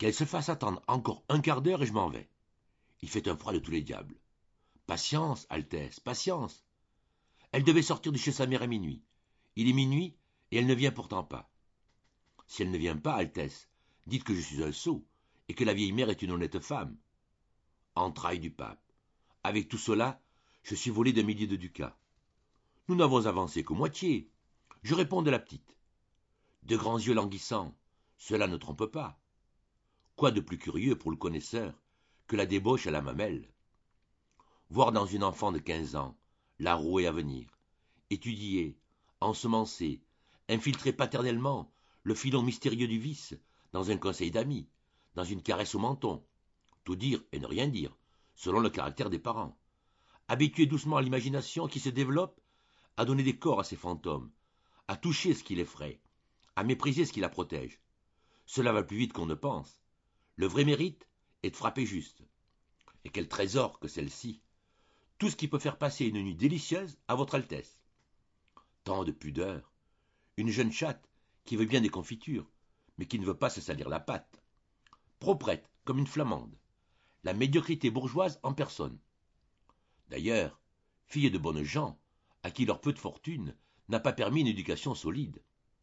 Qu'elle se fasse attendre encore un quart d'heure et je m'en vais. Il fait un froid de tous les diables. Patience, Altesse, patience. Elle devait sortir de chez sa mère à minuit. Il est minuit et elle ne vient pourtant pas. Si elle ne vient pas, Altesse, dites que je suis un sot et que la vieille mère est une honnête femme. Entrailles du pape. Avec tout cela, je suis volé d'un millier de ducats. Nous n'avons avancé qu'au moitié. Je réponds de la petite. De grands yeux languissants, cela ne trompe pas. Quoi de plus curieux pour le connaisseur que la débauche à la mamelle? Voir dans une enfant de 15 ans la rouée à venir, étudier, ensemencer, infiltrer paternellement le filon mystérieux du vice dans un conseil d'amis, dans une caresse au menton, tout dire et ne rien dire, selon le caractère des parents, habituer doucement à l'imagination qui se développe à donner des corps à ces fantômes, à toucher ce qui l'effraie, à mépriser ce qui la protège. Cela va plus vite qu'on ne pense. Le vrai mérite est de frapper juste. Et quel trésor que celle-ci! Tout ce qui peut faire passer une nuit délicieuse à votre Altesse. Tant de pudeur. Une jeune chatte qui veut bien des confitures, mais qui ne veut pas se salir la patte. Proprette comme une flamande. La médiocrité bourgeoise en personne. D'ailleurs, fille de bonnes gens, à qui leur peu de fortune n'a pas permis une éducation solide.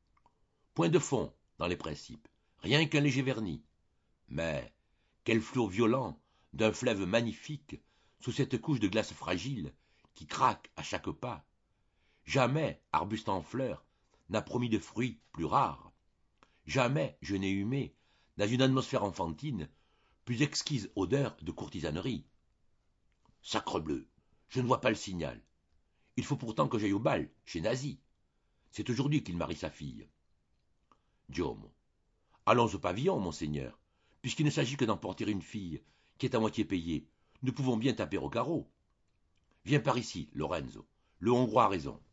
Point de fond dans les principes, rien qu'un léger vernis. Mais quel flot violent d'un fleuve magnifique sous cette couche de glace fragile qui craque à chaque pas. Jamais arbuste en fleurs n'a promis de fruits plus rares. Jamais je n'ai humé dans une atmosphère enfantine plus exquise odeur de courtisanerie. Sacrebleu, je ne vois pas le signal. Il faut pourtant que j'aille au bal, chez Nazi. C'est aujourd'hui qu'il marie sa fille. Diomo. Allons au pavillon, monseigneur, puisqu'il ne s'agit que d'emporter une fille qui est à moitié payée. Nous pouvons bien taper au carreau. Viens par ici, Lorenzo. Le Hongrois a raison.